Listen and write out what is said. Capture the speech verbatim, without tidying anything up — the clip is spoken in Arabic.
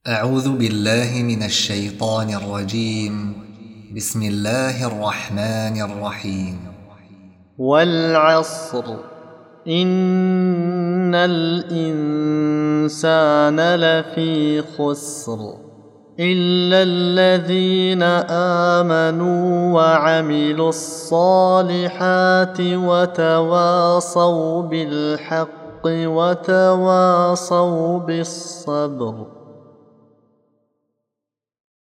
أعوذ بالله من الشيطان الرجيم. بسم الله الرحمن الرحيم. والعصر إن الإنسان لفي خسر إلا الذين آمنوا وعملوا الصالحات وتواصوا بالحق وتواصوا بالصبر.